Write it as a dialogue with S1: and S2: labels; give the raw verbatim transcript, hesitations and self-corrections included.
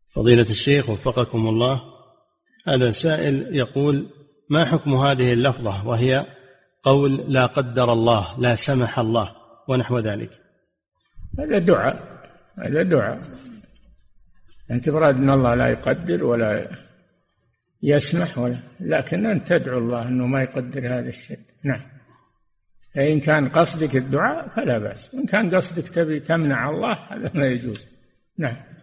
S1: فضيلة الشيخ وفقكم الله، هذا سائل يقول: ما حكم هذه اللفظة وهي قول لا قدر الله، لا سمح الله، ونحو ذلك؟
S2: هذا دعاء، هذا دعاء، أنت براد أن الله لا يقدر ولا يسمح ولا، لكن أنت تدعو الله أنه ما يقدر هذا الشيء. نعم. فإن كان قصدك الدعاء فلا بأس، وإن كان قصدك تبي تمنع الله هذا ما يجوز. نعم.